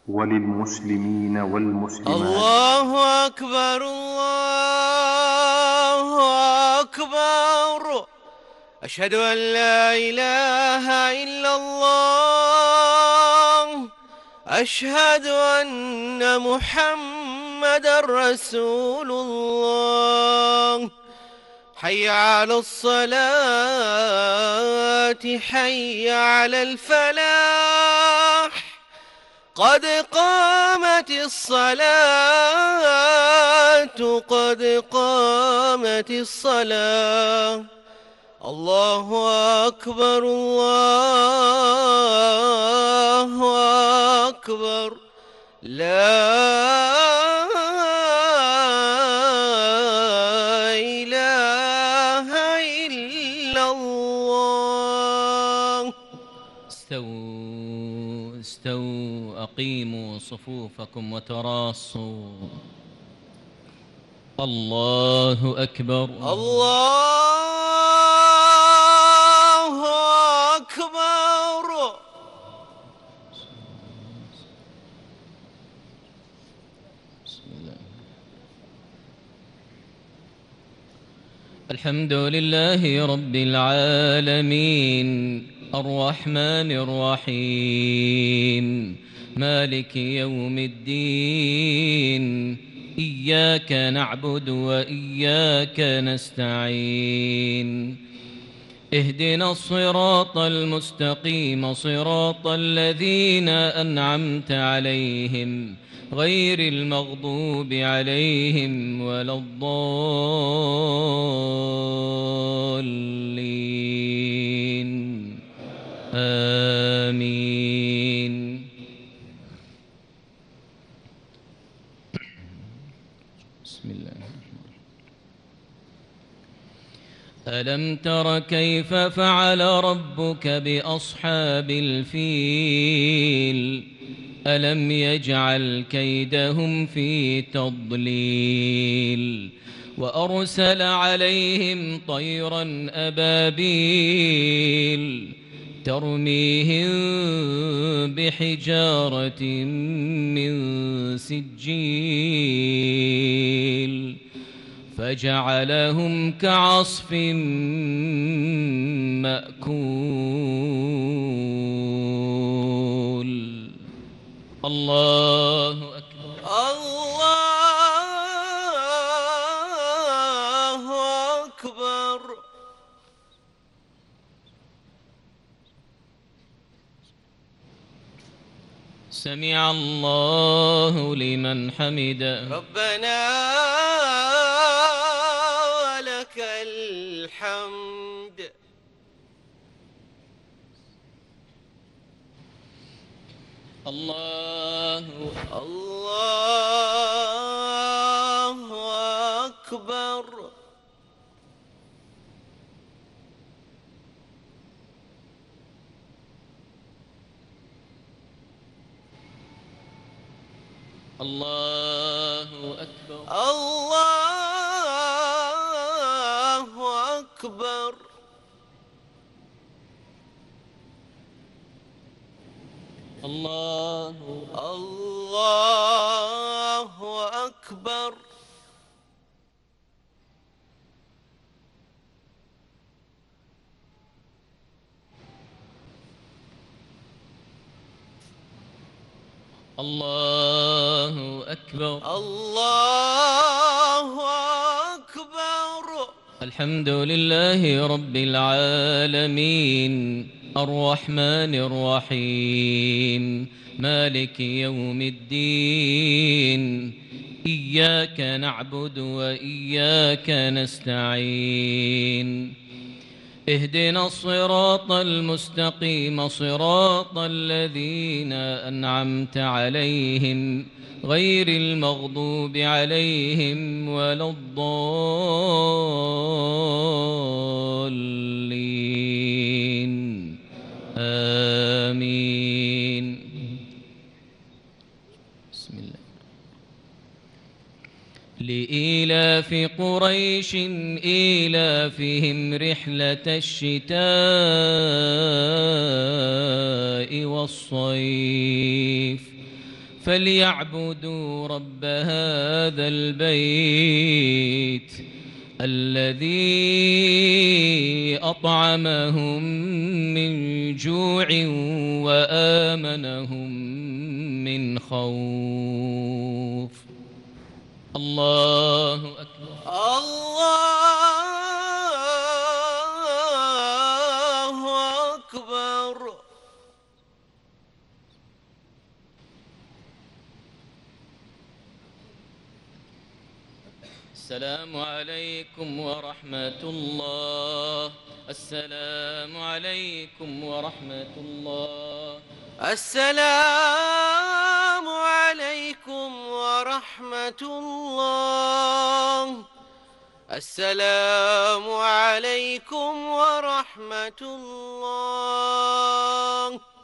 وللمسلمين والمسلمات. الله أكبر الله أكبر. أشهد أن لا إله إلا الله. أشهد أن محمدًا رسول الله. حي على الصلاة حي على الفلاح. قد قامت الصلاة قد قامت الصلاة. الله أكبر الله أكبر. لا إله إلا الله. استووا استووا، أقيموا صفوفكم وتراصوا. الله أكبر. الله أكبر. بسم الله. الحمد لله رب العالمين، الرحمن الرحيم، مالك يوم الدين. إياك نعبد وإياك نستعين. اهدنا الصراط المستقيم، صراط الذين أنعمت عليهم، غير المغضوب عليهم ولا الضالين. آمين. بسم الله. ألم تر كيف فعل ربك بأصحاب الفيل؟ ألم يجعل كيدهم في تضليل، وأرسل عليهم طيرا أبابيل ترميهم بحجارة من سجيل فجعلهم كعصف مأكول. الله أكبر. الله أكبر. سمع الله لمن حمده. ربنا ولك الحمد. الله الله أكبر. الله أكبر. الله أكبر. الله الله أكبر. الله أكبر. الله أكبر. الحمد لله رب العالمين، الرحمن الرحيم، مالك يوم الدين. إياك نعبد وإياك نستعين. اهدنا الصراط المستقيم، صراط الذين أنعمت عليهم، غير المغضوب عليهم ولا الضالين. آمين. بسم الله. لإيلاف قريش إيلافهم رحلة الشتاء والصيف فليعبدوا رب هذا البيت الذي أطعمهم من جوع وآمنهم من خوف. الله أكبر. الله أكبر. السلام عليكم ورحمة الله. السلام عليكم ورحمة الله. السلام عليكم ورحمة الله. السلام عليكم ورحمة الله.